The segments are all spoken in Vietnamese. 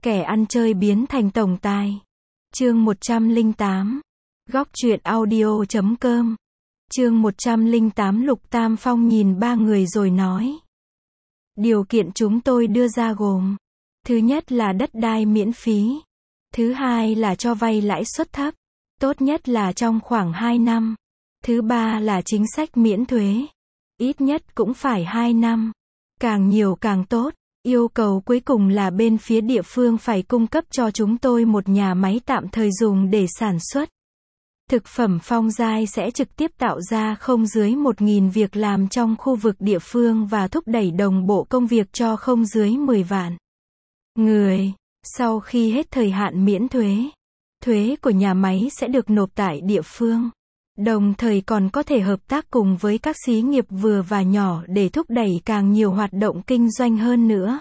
Kẻ ăn chơi biến thành tổng tài. Chương 108. Góc truyện audio.com. Chương 108. Lục Tam Phong nhìn ba người rồi nói. Điều kiện chúng tôi đưa ra gồm: thứ nhất là đất đai miễn phí. Thứ hai là cho vay lãi suất thấp. Tốt nhất là trong khoảng 2 năm. Thứ ba là chính sách miễn thuế. Ít nhất cũng phải 2 năm. Càng nhiều càng tốt. Yêu cầu cuối cùng là bên phía địa phương phải cung cấp cho chúng tôi một nhà máy tạm thời dùng để sản xuất thực phẩm Phong Giai, sẽ trực tiếp tạo ra không dưới 1.000 việc làm trong khu vực địa phương và thúc đẩy đồng bộ công việc cho không dưới 10 vạn người. Sau khi hết thời hạn miễn thuế, thuế của nhà máy sẽ được nộp tại địa phương. Đồng thời còn có thể hợp tác cùng với các xí nghiệp vừa và nhỏ để thúc đẩy càng nhiều hoạt động kinh doanh hơn nữa.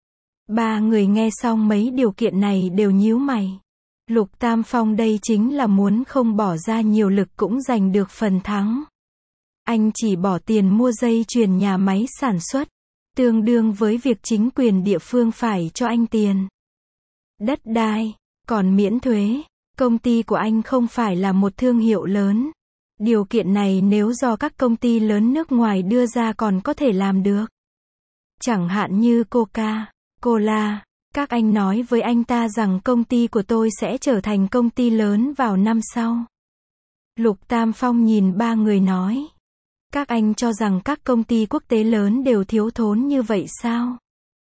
Ba người nghe xong mấy điều kiện này đều nhíu mày. Lục Tam Phong đây chính là muốn không bỏ ra nhiều lực cũng giành được phần thắng. Anh chỉ bỏ tiền mua dây chuyền nhà máy sản xuất, tương đương với việc chính quyền địa phương phải cho anh tiền đất đai, còn miễn thuế. Công ty của anh không phải là một thương hiệu lớn. Điều kiện này nếu do các công ty lớn nước ngoài đưa ra còn có thể làm được. Chẳng hạn như Coca-Cola. Các anh nói với anh ta rằng công ty của tôi sẽ trở thành công ty lớn vào năm sau. Lục Tam Phong nhìn ba người nói. Các anh cho rằng các công ty quốc tế lớn đều thiếu thốn như vậy sao?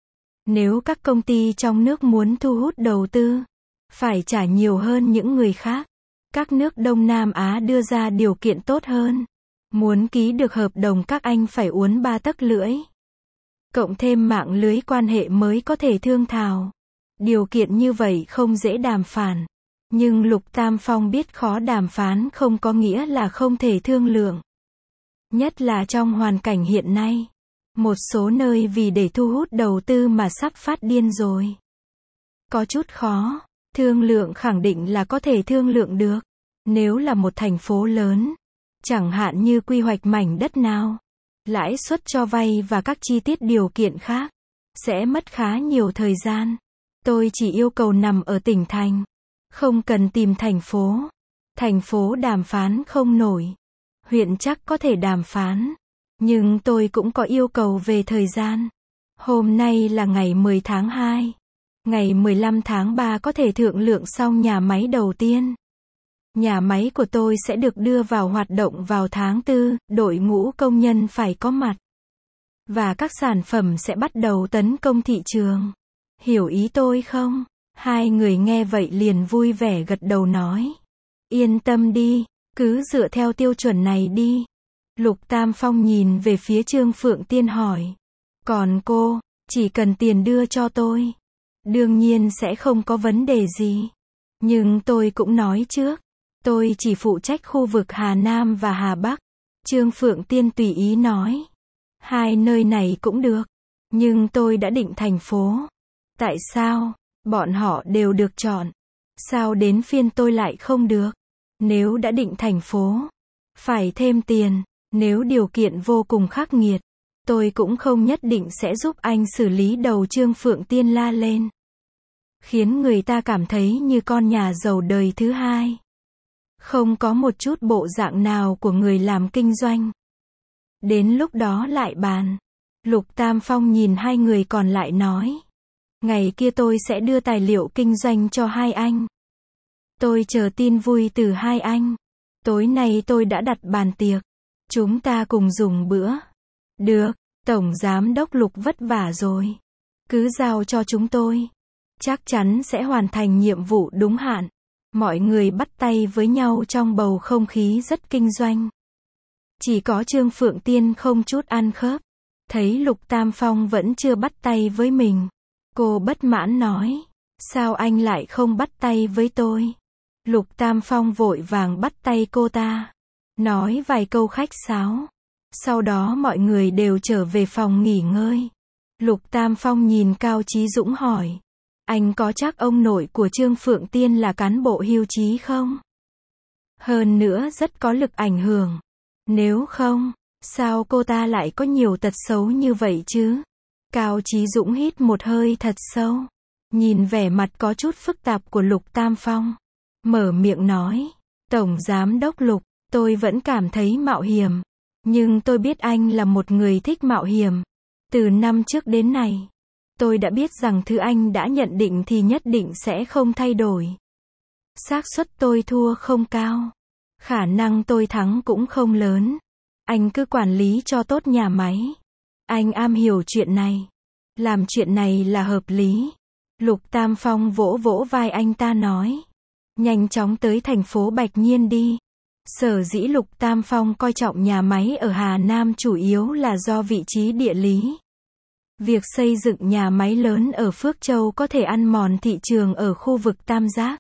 Nếu các công ty trong nước muốn thu hút đầu tư, phải trả nhiều hơn những người khác. Các nước Đông Nam Á đưa ra điều kiện tốt hơn. Muốn ký được hợp đồng các anh phải uốn 3 tấc lưỡi. Cộng thêm mạng lưới quan hệ mới có thể thương thảo. Điều kiện như vậy không dễ đàm phán. Nhưng Lục Tam Phong biết khó đàm phán không có nghĩa là không thể thương lượng. Nhất là trong hoàn cảnh hiện nay. Một số nơi vì để thu hút đầu tư mà sắp phát điên rồi. Có chút khó. Thương lượng khẳng định là có thể thương lượng được. Nếu là một thành phố lớn, chẳng hạn như quy hoạch mảnh đất nào, lãi suất cho vay và các chi tiết điều kiện khác, sẽ mất khá nhiều thời gian. Tôi chỉ yêu cầu nằm ở tỉnh thành, không cần tìm thành phố. Thành phố đàm phán không nổi. Huyện chắc có thể đàm phán. Nhưng tôi cũng có yêu cầu về thời gian. Hôm nay là ngày 10 tháng 2. Ngày 15 tháng 3 có thể thương lượng xong nhà máy đầu tiên. Nhà máy của tôi sẽ được đưa vào hoạt động vào tháng 4, đội ngũ công nhân phải có mặt. Và các sản phẩm sẽ bắt đầu tấn công thị trường. Hiểu ý tôi không? Hai người nghe vậy liền vui vẻ gật đầu nói. Yên tâm đi, cứ dựa theo tiêu chuẩn này đi. Lục Tam Phong nhìn về phía Trương Phượng Tiên hỏi. Còn cô, chỉ cần tiền đưa cho tôi. Đương nhiên sẽ không có vấn đề gì. Nhưng tôi cũng nói trước. Tôi chỉ phụ trách khu vực Hà Nam và Hà Bắc. Trương Phượng Tiên tùy ý nói. Hai nơi này cũng được. Nhưng tôi đã định thành phố. Tại sao? Bọn họ đều được chọn. Sao đến phiên tôi lại không được? Nếu đã định thành phố, phải thêm tiền. Nếu điều kiện vô cùng khắc nghiệt, tôi cũng không nhất định sẽ giúp anh xử lý. Đầu Trương Phượng Tiên la lên. Khiến người ta cảm thấy như con nhà giàu đời thứ hai. Không có một chút bộ dạng nào của người làm kinh doanh. Đến lúc đó lại bàn. Lục Tam Phong nhìn hai người còn lại nói. Ngày kia tôi sẽ đưa tài liệu kinh doanh cho hai anh. Tôi chờ tin vui từ hai anh. Tối nay tôi đã đặt bàn tiệc. Chúng ta cùng dùng bữa. Được, Tổng Giám đốc Lục vất vả rồi. Cứ giao cho chúng tôi. Chắc chắn sẽ hoàn thành nhiệm vụ đúng hạn. Mọi người bắt tay với nhau trong bầu không khí rất kinh doanh. Chỉ có Trương Phượng Tiên không chút ăn khớp. Thấy Lục Tam Phong vẫn chưa bắt tay với mình. Cô bất mãn nói. Sao anh lại không bắt tay với tôi? Lục Tam Phong vội vàng bắt tay cô ta. Nói vài câu khách sáo. Sau đó mọi người đều trở về phòng nghỉ ngơi. Lục Tam Phong nhìn Cao Chí Dũng hỏi. Anh có chắc ông nội của Trương Phượng Tiên là cán bộ hưu trí không? Hơn nữa rất có lực ảnh hưởng. Nếu không, sao cô ta lại có nhiều tật xấu như vậy chứ? Cao Chí Dũng hít một hơi thật sâu. Nhìn vẻ mặt có chút phức tạp của Lục Tam Phong, mở miệng nói, Tổng Giám đốc Lục, tôi vẫn cảm thấy mạo hiểm, nhưng tôi biết anh là một người thích mạo hiểm. Từ năm trước đến nay, tôi đã biết rằng thứ anh đã nhận định thì nhất định sẽ không thay đổi. Xác suất tôi thua không cao, khả năng tôi thắng cũng không lớn. Anh cứ quản lý cho tốt nhà máy. Anh am hiểu chuyện này. Làm chuyện này là hợp lý. Lục Tam Phong vỗ vỗ vai anh ta nói. Nhanh chóng tới thành phố Bạch Nhiên đi. Sở dĩ Lục Tam Phong coi trọng nhà máy ở Hà Nam chủ yếu là do vị trí địa lý. Việc xây dựng nhà máy lớn ở Phước Châu có thể ăn mòn thị trường ở khu vực Tam Giác.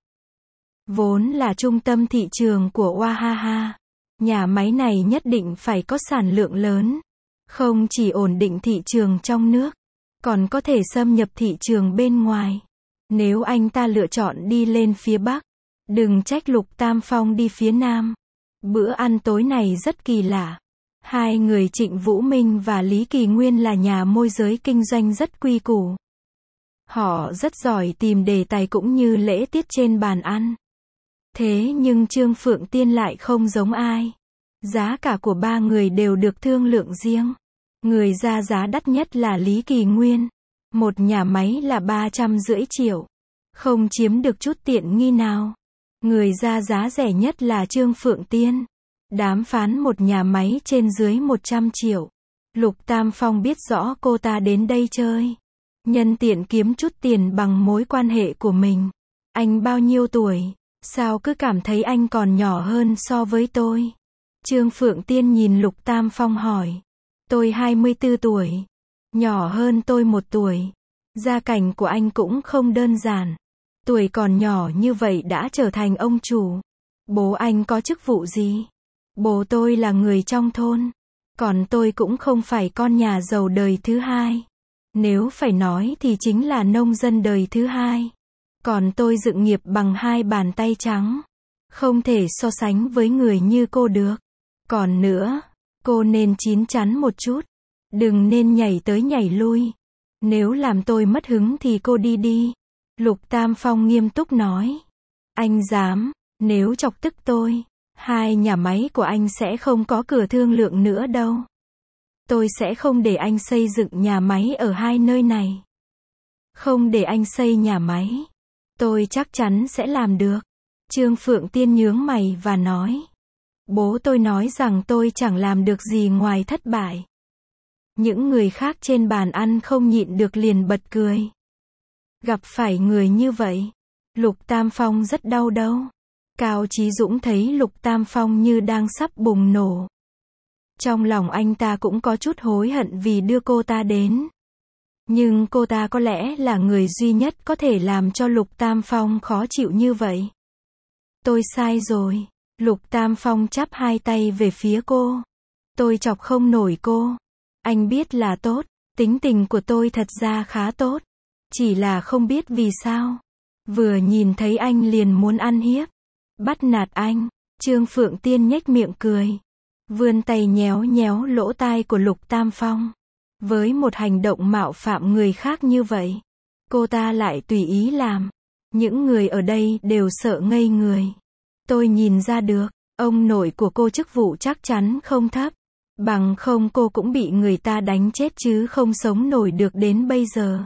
Vốn là trung tâm thị trường của Oaxaca. Nhà máy này nhất định phải có sản lượng lớn. Không chỉ ổn định thị trường trong nước, còn có thể xâm nhập thị trường bên ngoài. Nếu anh ta lựa chọn đi lên phía Bắc, đừng trách Lục Tam Phong đi phía Nam. Bữa ăn tối này rất kỳ lạ. Hai người Trịnh Vũ Minh và Lý Kỳ Nguyên là nhà môi giới kinh doanh rất quy củ. Họ rất giỏi tìm đề tài cũng như lễ tiết trên bàn ăn. Thế nhưng Trương Phượng Tiên lại không giống ai. Giá cả của ba người đều được thương lượng riêng. Người ra giá đắt nhất là Lý Kỳ Nguyên. Một nhà máy là 350 triệu. Không chiếm được chút tiện nghi nào. Người ra giá rẻ nhất là Trương Phượng Tiên. Đàm phán một nhà máy trên dưới 100 triệu. Lục Tam Phong biết rõ cô ta đến đây chơi. Nhân tiện kiếm chút tiền bằng mối quan hệ của mình. Anh bao nhiêu tuổi? Sao cứ cảm thấy anh còn nhỏ hơn so với tôi? Trương Phượng Tiên nhìn Lục Tam Phong hỏi. Tôi 24 tuổi. Nhỏ hơn tôi 1 tuổi. Gia cảnh của anh cũng không đơn giản. Tuổi còn nhỏ như vậy đã trở thành ông chủ. Bố anh có chức vụ gì? Bố tôi là người trong thôn. Còn tôi cũng không phải con nhà giàu đời thứ hai. Nếu phải nói thì chính là nông dân đời thứ hai. Còn tôi dựng nghiệp bằng 2 bàn tay trắng. Không thể so sánh với người như cô được. Còn nữa, cô nên chín chắn một chút. Đừng nên nhảy tới nhảy lui. Nếu làm tôi mất hứng thì cô đi đi. Lục Tam Phong nghiêm túc nói. Anh dám, nếu chọc tức tôi, 2 nhà máy của anh sẽ không có cửa thương lượng nữa đâu. Tôi sẽ không để anh xây dựng nhà máy ở 2 nơi này. Không để anh xây nhà máy. Tôi chắc chắn sẽ làm được. Trương Phượng Tiên nhướng mày và nói. Bố tôi nói rằng tôi chẳng làm được gì ngoài thất bại. Những người khác trên bàn ăn không nhịn được liền bật cười. Gặp phải người như vậy, Lục Tam Phong rất đau đầu. Cao Chí Dũng thấy Lục Tam Phong như đang sắp bùng nổ. Trong lòng anh ta cũng có chút hối hận vì đưa cô ta đến. Nhưng cô ta có lẽ là người duy nhất có thể làm cho Lục Tam Phong khó chịu như vậy. Tôi sai rồi. Lục Tam Phong chắp 2 tay về phía cô. Tôi chọc không nổi cô. Anh biết là tốt. Tính tình của tôi thật ra khá tốt. Chỉ là không biết vì sao. Vừa nhìn thấy anh liền muốn ăn hiếp. Bắt nạt anh. Trương Phượng Tiên nhếch miệng cười. Vươn tay nhéo nhéo lỗ tai của Lục Tam Phong. Với một hành động mạo phạm người khác như vậy, cô ta lại tùy ý làm. Những người ở đây đều sợ ngây người. Tôi nhìn ra được, ông nội của cô chức vụ chắc chắn không thấp. Bằng không cô cũng bị người ta đánh chết chứ không sống nổi được đến bây giờ.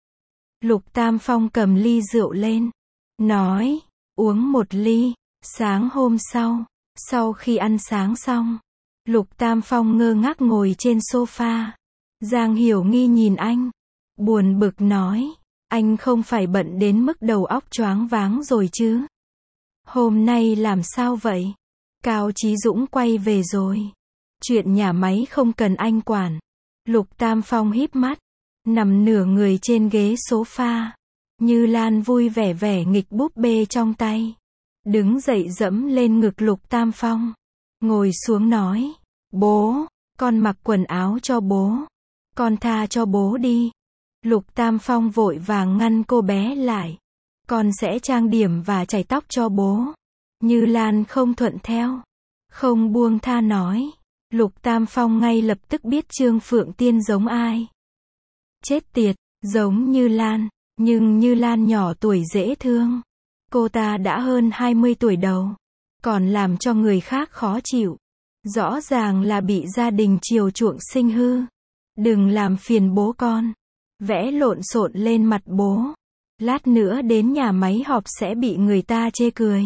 Lục Tam Phong cầm ly rượu lên. Nói, uống 1 ly. Sáng hôm sau khi ăn sáng xong, Lục Tam Phong ngơ ngác ngồi trên sofa. Giang Hiểu Nghi nhìn anh. Buồn bực nói. Anh không phải bận đến mức đầu óc choáng váng rồi chứ? Hôm nay làm sao vậy? Cao Chí Dũng quay về rồi. Chuyện nhà máy không cần anh quản. Lục Tam Phong híp mắt. Nằm nửa người trên ghế sofa. Như Lan vui vẻ vẻ nghịch búp bê trong tay. Đứng dậy dẫm lên ngực Lục Tam Phong. Ngồi xuống nói. Bố, con mặc quần áo cho bố. Con tha cho bố đi. Lục Tam Phong vội vàng ngăn cô bé lại. Con sẽ trang điểm và chải tóc cho bố. Như Lan không thuận theo. Không buông tha nói. Lục Tam Phong ngay lập tức biết Trương Phượng Tiên giống ai. Chết tiệt, giống Như Lan. Nhưng Như Lan nhỏ tuổi dễ thương. Cô ta đã hơn 20 tuổi đầu. Còn làm cho người khác khó chịu. Rõ ràng là bị gia đình chiều chuộng sinh hư. Đừng làm phiền bố con. Vẽ lộn xộn lên mặt bố. Lát nữa đến nhà máy họp sẽ bị người ta chê cười.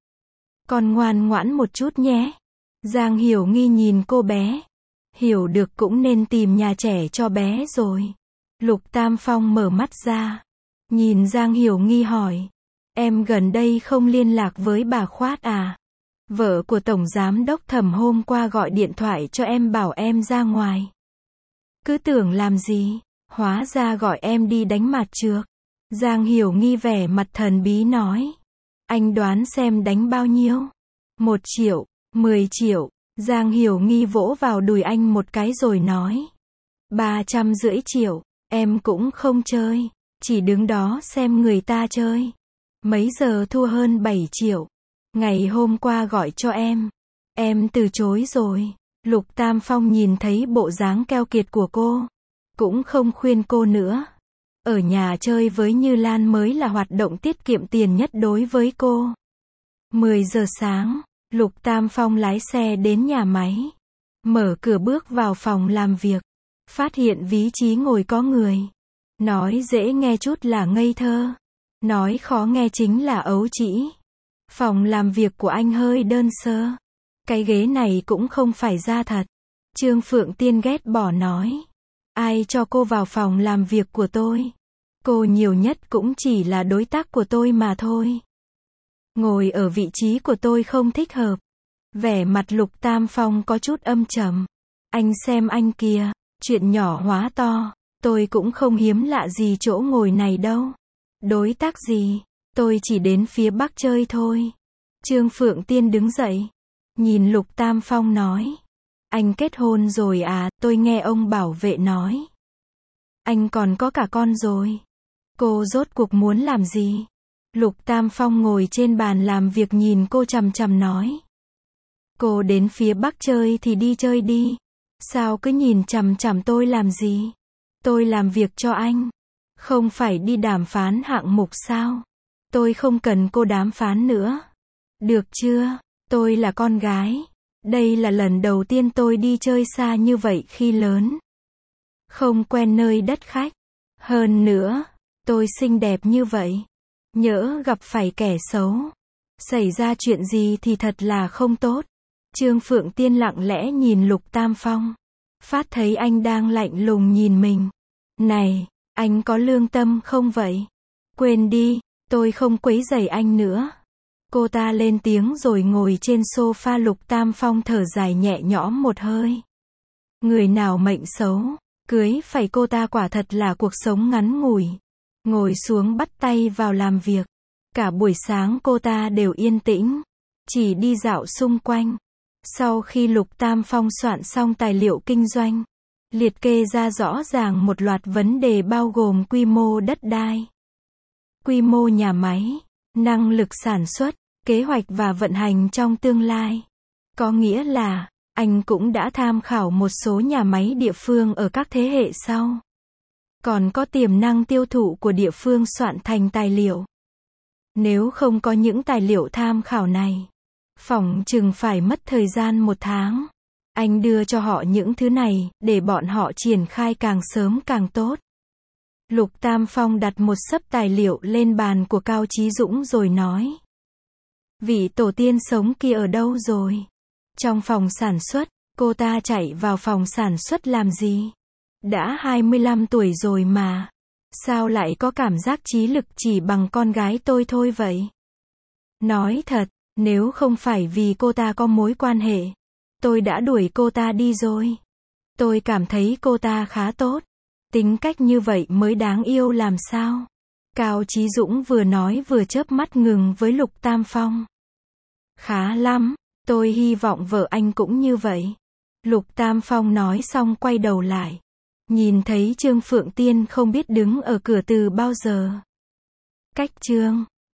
Con ngoan ngoãn một chút nhé. Giang Hiểu Nghi nhìn cô bé. Hiểu được cũng nên tìm nhà trẻ cho bé rồi. Lục Tam Phong mở mắt ra. Nhìn Giang Hiểu Nghi hỏi. Em gần đây không liên lạc với bà Khoát à? Vợ của Tổng Giám đốc Thẩm hôm qua gọi điện thoại cho em bảo em ra ngoài. Cứ tưởng làm gì, hóa ra gọi em đi đánh mặt trược. Giang Hiểu Nghi vẻ mặt thần bí nói. Anh đoán xem đánh bao nhiêu? 1 triệu, 10 triệu. Giang Hiểu Nghi vỗ vào đùi anh một cái rồi nói. 350 triệu, em cũng không chơi, chỉ đứng đó xem người ta chơi. Mấy giờ thua hơn 7 triệu. Ngày hôm qua gọi cho em từ chối rồi. Lục Tam Phong nhìn thấy bộ dáng keo kiệt của cô, cũng không khuyên cô nữa. Ở nhà chơi với Như Lan mới là hoạt động tiết kiệm tiền nhất đối với cô. 10 giờ sáng, Lục Tam Phong lái xe đến nhà máy. Mở cửa bước vào phòng làm việc. Phát hiện vị trí ngồi có người. Nói dễ nghe chút là ngây thơ. Nói khó nghe chính là ấu trĩ. Phòng làm việc của anh hơi đơn sơ. Cái ghế này cũng không phải da thật. Trương Phượng Tiên ghét bỏ nói. Ai cho cô vào phòng làm việc của tôi? Cô nhiều nhất cũng chỉ là đối tác của tôi mà thôi. Ngồi ở vị trí của tôi không thích hợp. Vẻ mặt Lục Tam Phong có chút âm trầm. Anh xem anh kìa, chuyện nhỏ hóa to. Tôi cũng không hiếm lạ gì chỗ ngồi này đâu. Đối tác gì? Tôi chỉ đến phía Bắc chơi thôi. Trương Phượng Tiên đứng dậy. Nhìn Lục Tam Phong nói. Anh kết hôn rồi à? Tôi nghe ông bảo vệ nói. Anh còn có cả con rồi. Cô rốt cuộc muốn làm gì? Lục Tam Phong ngồi trên bàn làm việc nhìn cô chằm chằm nói. Cô đến phía Bắc chơi thì đi chơi đi. Sao cứ nhìn chằm chằm tôi làm gì? Tôi làm việc cho anh. Không phải đi đàm phán hạng mục sao? Tôi không cần cô đàm phán nữa. Được chưa? Tôi là con gái. Đây là lần đầu tiên tôi đi chơi xa như vậy khi lớn. Không quen nơi đất khách. Hơn nữa, tôi xinh đẹp như vậy. Nhỡ gặp phải kẻ xấu. Xảy ra chuyện gì thì thật là không tốt. Trương Phượng Tiên lặng lẽ nhìn Lục Tam Phong. Phát thấy anh đang lạnh lùng nhìn mình. Này, anh có lương tâm không vậy? Quên đi, tôi không quấy rầy anh nữa. Cô ta lên tiếng rồi ngồi trên sofa. Lục Tam Phong thở dài nhẹ nhõm một hơi. Người nào mệnh xấu, cưới phải cô ta quả thật là cuộc sống ngắn ngủi. Ngồi xuống bắt tay vào làm việc. Cả buổi sáng cô ta đều yên tĩnh. Chỉ đi dạo xung quanh. Sau khi Lục Tam Phong soạn xong tài liệu kinh doanh, liệt kê ra rõ ràng một loạt vấn đề bao gồm quy mô đất đai, quy mô nhà máy, năng lực sản xuất, kế hoạch và vận hành trong tương lai. Có nghĩa là, anh cũng đã tham khảo một số nhà máy địa phương ở các thế hệ sau. Còn có tiềm năng tiêu thụ của địa phương soạn thành tài liệu. Nếu không có những tài liệu tham khảo này, phỏng chừng phải mất thời gian 1 tháng. Anh đưa cho họ những thứ này, để bọn họ triển khai càng sớm càng tốt. Lục Tam Phong đặt một xấp tài liệu lên bàn của Cao Chí Dũng rồi nói. Vị tổ tiên sống kia ở đâu rồi? Trong phòng sản xuất. Cô ta chạy vào phòng sản xuất làm gì? Đã 25 tuổi rồi mà. Sao lại có cảm giác trí lực chỉ bằng con gái tôi thôi vậy? Nói thật, nếu không phải vì cô ta có mối quan hệ, tôi đã đuổi cô ta đi rồi. Tôi cảm thấy cô ta khá tốt. Tính cách như vậy mới đáng yêu làm sao? Cao Chí Dũng vừa nói vừa chớp mắt ngừng với Lục Tam Phong. Khá lắm, tôi hy vọng vợ anh cũng như vậy. Lục Tam Phong nói xong quay đầu lại. Nhìn thấy Trương Phượng Tiên không biết đứng ở cửa từ bao giờ. Cách Trương